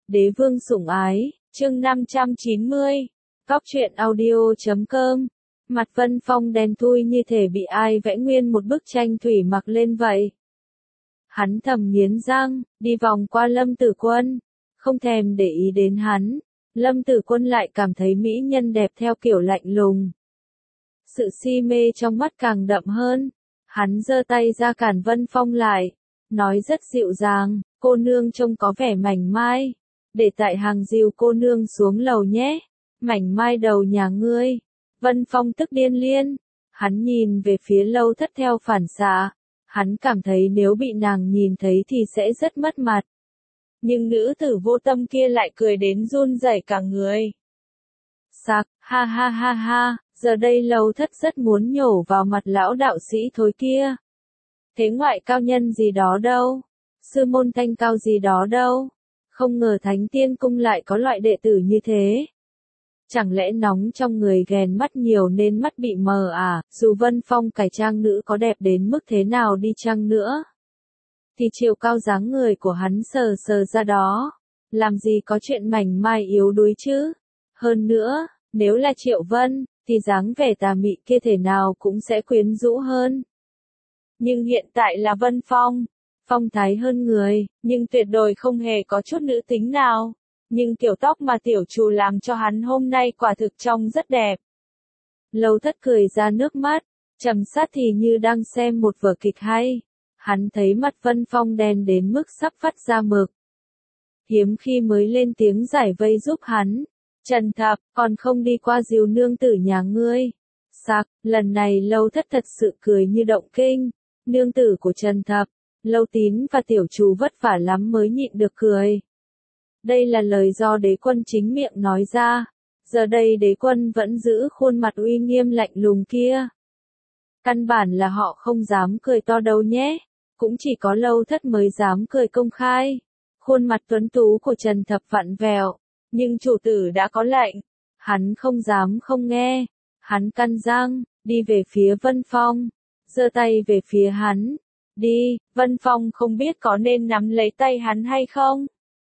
Đế vương sủng ái, chương 590. Cóc truyện audio.com. Mặt Vân Phong đen thui như thể bị ai vẽ nguyên một bức tranh thủy mặc lên vậy. Hắn thầm nghiến răng, đi vòng qua Lâm Tử Quân, không thèm để ý đến hắn. Lâm Tử Quân lại cảm thấy mỹ nhân đẹp theo kiểu lạnh lùng. Sự si mê trong mắt càng đậm hơn. Hắn giơ tay ra cản Vân Phong lại, nói rất dịu dàng, cô nương trông có vẻ mảnh mai, để tại hàng dìu cô nương xuống lầu nhé, mảnh mai đầu nhà ngươi. Vân Phong tức điên liên, hắn nhìn về phía Lâu Thất theo phản xạ, hắn cảm thấy nếu bị nàng nhìn thấy thì sẽ rất mất mặt. Nhưng nữ tử vô tâm kia lại cười đến run rẩy cả người. Sặc, ha ha ha ha, giờ đây Lâu Thất rất muốn nhổ vào mặt lão đạo sĩ thối kia. Thế ngoại cao nhân gì đó đâu, sư môn thanh cao gì đó đâu, không ngờ Thánh Tiên Cung lại có loại đệ tử như thế. Chẳng lẽ nóng trong người ghen mắt nhiều nên mắt bị mờ à, dù Vân Phong cải trang nữ có đẹp đến mức thế nào đi chăng nữa, thì chiều cao dáng người của hắn sờ sờ ra đó, làm gì có chuyện mảnh mai yếu đuối chứ. Hơn nữa, nếu là Triệu Vân, thì dáng vẻ tà mị kia thể nào cũng sẽ quyến rũ hơn. Nhưng hiện tại là Vân Phong, phong thái hơn người, nhưng tuyệt đối không hề có chút nữ tính nào. Nhưng kiểu tóc mà tiểu chủ làm cho hắn hôm nay quả thực trông rất đẹp. Lâu Thất cười ra nước mắt, trầm sát thì như đang xem một vở kịch hay. Hắn thấy mặt Vân Phong đen đến mức sắp vắt ra mực. Hiếm khi mới lên tiếng giải vây giúp hắn. Trần Thập, còn không đi qua dìu nương tử nhà ngươi. Sặc, lần này Lâu Thất thật sự cười như động kinh. Nương tử của Trần Thập, Lâu Tín và tiểu chủ vất vả lắm mới nhịn được cười. Đây là lời do đế quân chính miệng nói ra. Giờ đây đế quân vẫn giữ khuôn mặt uy nghiêm lạnh lùng kia. Căn bản là họ không dám cười to đâu nhé. Cũng chỉ có Lâu Thất mới dám cười công khai. Khuôn mặt tuấn tú của Trần Thập vặn vẹo. Nhưng chủ tử đã có lệnh. Hắn không dám không nghe. Hắn căn răng, đi về phía Vân Phong. Giơ tay về phía hắn. Đi, Vân Phong không biết có nên nắm lấy tay hắn hay không.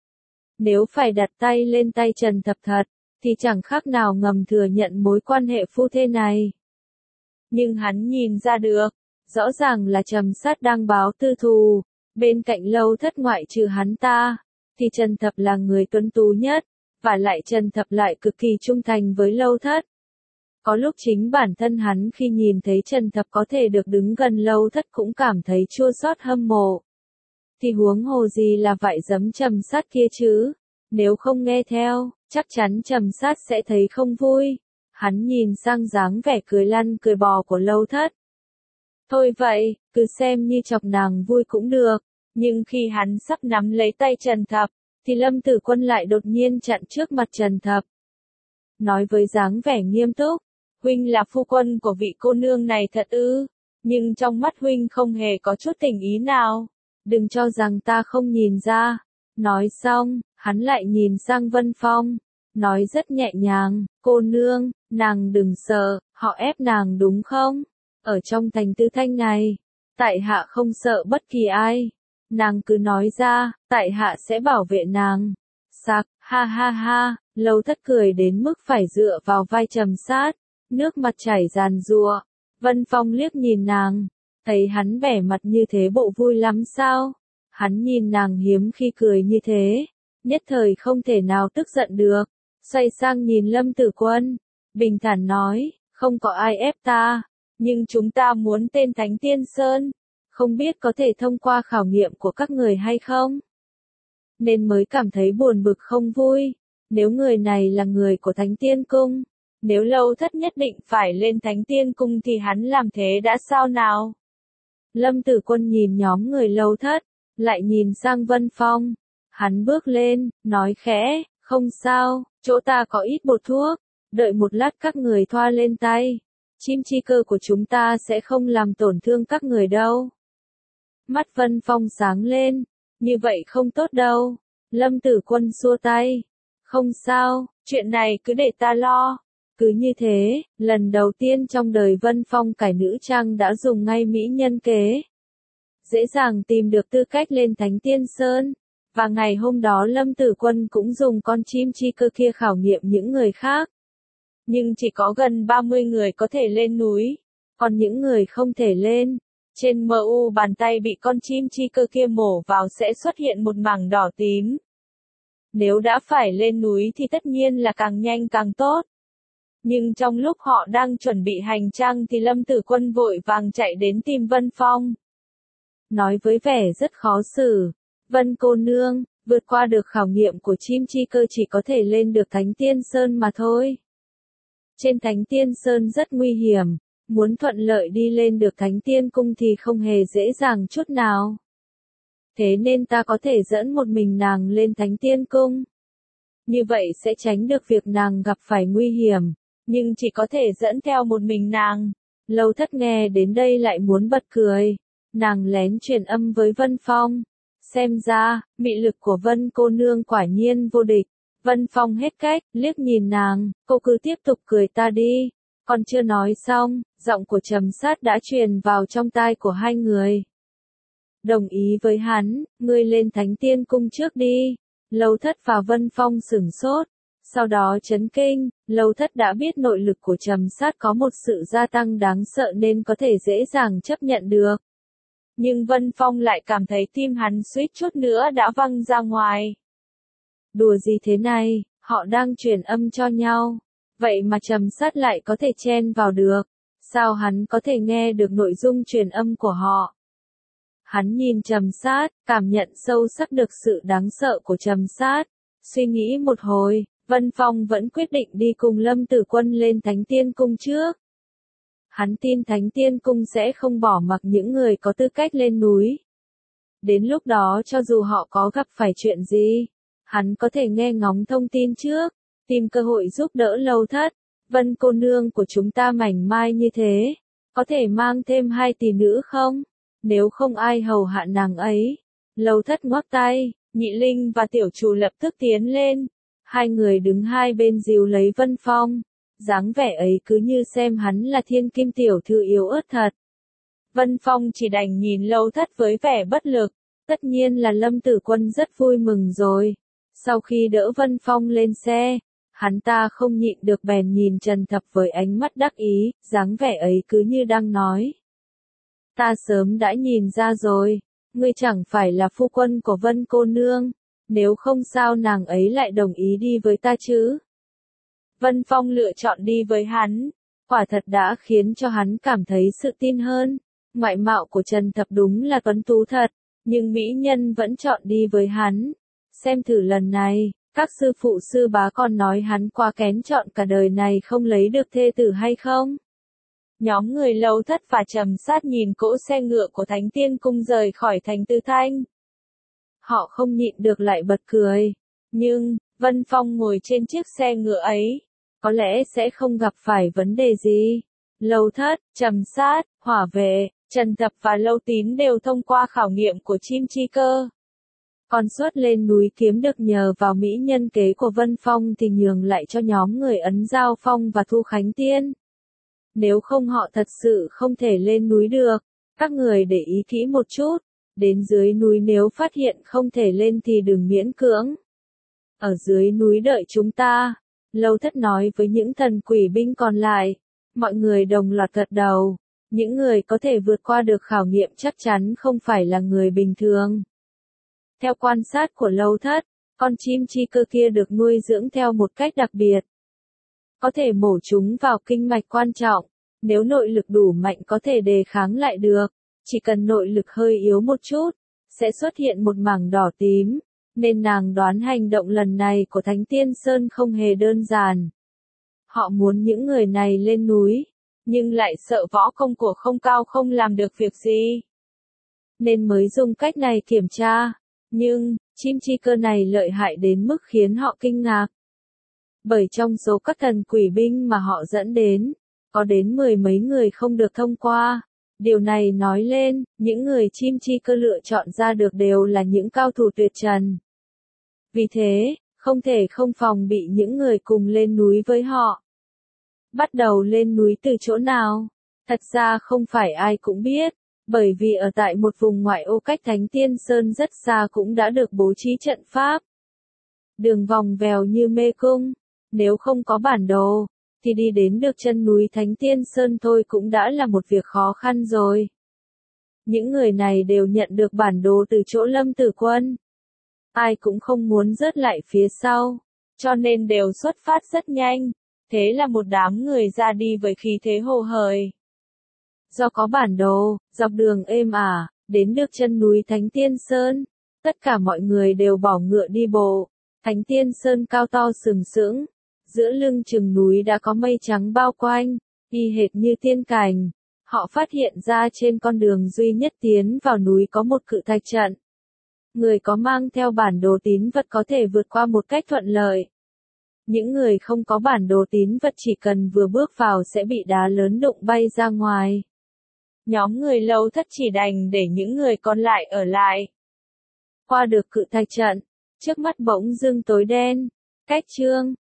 Nếu phải đặt tay lên tay Trần Thập thật, thì chẳng khác nào ngầm thừa nhận mối quan hệ phu thê này. Nhưng hắn nhìn ra được, rõ ràng là Trầm Sát đang báo tư thù, bên cạnh Lâu Thất ngoại trừ hắn ta, thì Trần Thập là người tuấn tú nhất, và lại Trần Thập lại cực kỳ trung thành với Lâu Thất. Có lúc chính bản thân hắn khi nhìn thấy Trần Thập có thể được đứng gần Lâu Thất cũng cảm thấy chua xót hâm mộ. Thì huống hồ gì là vải giấm Trầm Sát kia chứ, nếu không nghe theo, chắc chắn Trầm Sát sẽ thấy không vui. Hắn nhìn sang dáng vẻ cười lăn cười bò của Lâu Thất. Thôi vậy, cứ xem như chọc nàng vui cũng được, nhưng khi hắn sắp nắm lấy tay Trần Thập, thì Lâm Tử Quân lại đột nhiên chặn trước mặt Trần Thập. Nói với dáng vẻ nghiêm túc, huynh là phu quân của vị cô nương này thật ư, nhưng trong mắt huynh không hề có chút tình ý nào. Đừng cho rằng ta không nhìn ra. Nói xong, hắn lại nhìn sang Vân Phong, nói rất nhẹ nhàng, cô nương, nàng đừng sợ, họ ép nàng đúng không? Ở trong thành Tư Thanh này, tại hạ không sợ bất kỳ ai. Nàng cứ nói ra, tại hạ sẽ bảo vệ nàng. Sặc, ha ha ha, Lâu Thất cười đến mức phải dựa vào vai Trầm Sát, nước mặt chảy ràn rụa. Vân Phong liếc nhìn nàng, thấy hắn vẻ mặt như thế bộ vui lắm sao? Hắn nhìn nàng hiếm khi cười như thế, nhất thời không thể nào tức giận được, xoay sang nhìn Lâm Tử Quân, bình thản nói, không có ai ép ta, nhưng chúng ta muốn tên Thánh Tiên Sơn, không biết có thể thông qua khảo nghiệm của các người hay không? Nên mới cảm thấy buồn bực không vui, nếu người này là người của Thánh Tiên Cung, nếu Lâu Thất nhất định phải lên Thánh Tiên Cung thì hắn làm thế đã sao nào? Lâm Tử Quân nhìn nhóm người Lâu Thất, lại nhìn sang Vân Phong, hắn bước lên, nói khẽ, không sao, chỗ ta có ít bột thuốc, đợi một lát các người thoa lên tay, chim chi cơ của chúng ta sẽ không làm tổn thương các người đâu. Mắt Vân Phong sáng lên, như vậy không tốt đâu. Lâm Tử Quân xua tay, không sao, chuyện này cứ để ta lo. Cứ như thế, lần đầu tiên trong đời Vân Phong cải nữ trang đã dùng ngay mỹ nhân kế. Dễ dàng tìm được tư cách lên Thánh Tiên Sơn, Và ngày hôm đó Lâm Tử Quân cũng dùng con chim chi cơ kia khảo nghiệm những người khác. Nhưng chỉ có gần 30 người có thể lên núi, còn những người không thể lên. Trên mu bàn tay bị con chim chi cơ kia mổ vào sẽ xuất hiện một mảng đỏ tím. Nếu đã phải lên núi thì tất nhiên là càng nhanh càng tốt. Nhưng trong lúc họ đang chuẩn bị hành trang thì Lâm Tử Quân vội vàng chạy đến tìm Vân Phong. Nói với vẻ rất khó xử, Vân cô nương, vượt qua được khảo nghiệm của chim chi cơ chỉ có thể lên được Thánh Tiên Sơn mà thôi. Trên Thánh Tiên Sơn rất nguy hiểm, muốn thuận lợi đi lên được Thánh Tiên Cung thì không hề dễ dàng chút nào. Thế nên ta có thể dẫn một mình nàng lên Thánh Tiên Cung. Như vậy sẽ tránh được việc nàng gặp phải nguy hiểm, nhưng chỉ có thể dẫn theo một mình nàng. Lâu Thất nghe đến đây lại muốn bật cười. Nàng lén truyền âm với Vân Phong. Xem ra, mị lực của Vân cô nương quả nhiên vô địch. Vân Phong hết cách, liếc nhìn nàng, cô cứ tiếp tục cười ta đi. Còn chưa nói xong, giọng của Trầm Sát đã truyền vào trong tai của hai người. Đồng ý với hắn, ngươi lên Thánh Tiên Cung trước đi. Lâu Thất và Vân Phong sửng sốt. Sau đó chấn kinh, Lâu Thất đã biết nội lực của Trầm Sát có một sự gia tăng đáng sợ nên có thể dễ dàng chấp nhận được. Nhưng Vân Phong lại cảm thấy tim hắn suýt chút nữa đã văng ra ngoài. Đùa gì thế này, họ đang truyền âm cho nhau. Vậy mà Trầm Sát lại có thể chen vào được. Sao hắn có thể nghe được nội dung truyền âm của họ? Hắn nhìn Trầm Sát, cảm nhận sâu sắc được sự đáng sợ của Trầm Sát. Suy nghĩ một hồi, Vân Phong vẫn quyết định đi cùng Lâm Tử Quân lên Thánh Tiên Cung trước. Hắn tin Thánh Tiên Cung sẽ không bỏ mặc những người có tư cách lên núi. Đến lúc đó cho dù họ có gặp phải chuyện gì, hắn có thể nghe ngóng thông tin trước, tìm cơ hội giúp đỡ Lâu Thất. Vân cô nương của chúng ta mảnh mai như thế, có thể mang thêm 2 tỷ nữ không? Nếu không ai hầu hạ nàng ấy. Lâu Thất ngoắc tay, Nhị Linh và Tiểu Trù lập tức tiến lên. Hai người đứng hai bên dìu lấy Vân Phong. Dáng vẻ ấy cứ như xem hắn là thiên kim tiểu thư yếu ớt thật. Vân Phong chỉ đành nhìn Lâu Thất với vẻ bất lực. Tất nhiên là Lâm Tử Quân rất vui mừng rồi. Sau khi đỡ Vân Phong lên xe, hắn ta không nhịn được bèn nhìn Trần Thập với ánh mắt đắc ý, dáng vẻ ấy cứ như đang nói. Ta sớm đã nhìn ra rồi, ngươi chẳng phải là phu quân của Vân cô nương, nếu không sao nàng ấy lại đồng ý đi với ta chứ. Vân Phong lựa chọn đi với hắn, quả thật đã khiến cho hắn cảm thấy sự tin hơn. Ngoại mạo của Trần Thập đúng là tuấn tú thật, nhưng mỹ nhân vẫn chọn đi với hắn. Xem thử lần này, các sư phụ sư bá còn nói hắn quá kén chọn cả đời này không lấy được thê tử hay không? Nhóm người Lâu Thất và Trầm Sát nhìn cỗ xe ngựa của Thánh Tiên Cung rời khỏi thành Tư Thanh. Họ không nhịn được lại bật cười. Nhưng, Vân Phong ngồi trên chiếc xe ngựa ấy, có lẽ sẽ không gặp phải vấn đề gì. Lâu Thất, Trầm Sát, Hỏa Vệ, Trần Thập và Lâu Tín đều thông qua khảo nghiệm của chim chi cơ. Còn suất lên núi kiếm được nhờ vào mỹ nhân kế của Vân Phong thì nhường lại cho nhóm người Ấn Giao Phong và Thu Khánh Tiên. Nếu không họ thật sự không thể lên núi được. Các người để ý kỹ một chút. Đến dưới núi nếu phát hiện không thể lên thì đừng miễn cưỡng. Ở dưới núi đợi chúng ta. Lâu Thất nói với những thần quỷ binh còn lại. Mọi người đồng loạt gật đầu. Những người có thể vượt qua được khảo nghiệm chắc chắn không phải là người bình thường. Theo quan sát của Lâu Thất, con chim chi cơ kia được nuôi dưỡng theo một cách đặc biệt. Có thể mổ chúng vào kinh mạch quan trọng, nếu nội lực đủ mạnh có thể đề kháng lại được, chỉ cần nội lực hơi yếu một chút, sẽ xuất hiện một mảng đỏ tím, nên nàng đoán hành động lần này của Thánh Tiên Sơn không hề đơn giản. Họ muốn những người này lên núi, nhưng lại sợ võ công của không cao không làm được việc gì. Nên mới dùng cách này kiểm tra, nhưng, chim chi cơ này lợi hại đến mức khiến họ kinh ngạc. Bởi trong số các thần quỷ binh mà họ dẫn đến, có đến 10 mấy người không được thông qua. Điều này nói lên, những người chim chi cơ lựa chọn ra được đều là những cao thủ tuyệt trần. Vì thế, không thể không phòng bị những người cùng lên núi với họ. Bắt đầu lên núi từ chỗ nào? Thật ra không phải ai cũng biết, Bởi vì ở tại một vùng ngoại ô cách Thánh Tiên Sơn rất xa cũng đã được bố trí trận pháp. Đường vòng vèo như mê cung, nếu không có bản đồ, thì đi đến được chân núi Thánh Tiên Sơn thôi cũng đã là một việc khó khăn rồi. Những người này đều nhận được bản đồ từ chỗ Lâm Tử Quân. Ai cũng không muốn rớt lại phía sau, cho nên đều xuất phát rất nhanh. Thế là một đám người ra đi với khí thế hồ hởi. Do có bản đồ, dọc đường êm ả, đến được chân núi Thánh Tiên Sơn, tất cả mọi người đều bỏ ngựa đi bộ. Thánh Tiên Sơn cao to sừng sững, giữa lưng chừng núi đã có mây trắng bao quanh, y hệt như tiên cảnh. Họ phát hiện ra trên con đường duy nhất tiến vào núi có một cự thạch trận. Người có mang theo bản đồ tín vật có thể vượt qua một cách thuận lợi. Những người không có bản đồ tín vật chỉ cần vừa bước vào sẽ bị đá lớn đụng bay ra ngoài. Nhóm người Lâu Thất chỉ đành để những người còn lại ở lại. Qua được cự thạch trận, trước mắt bỗng dưng tối đen. Cách chương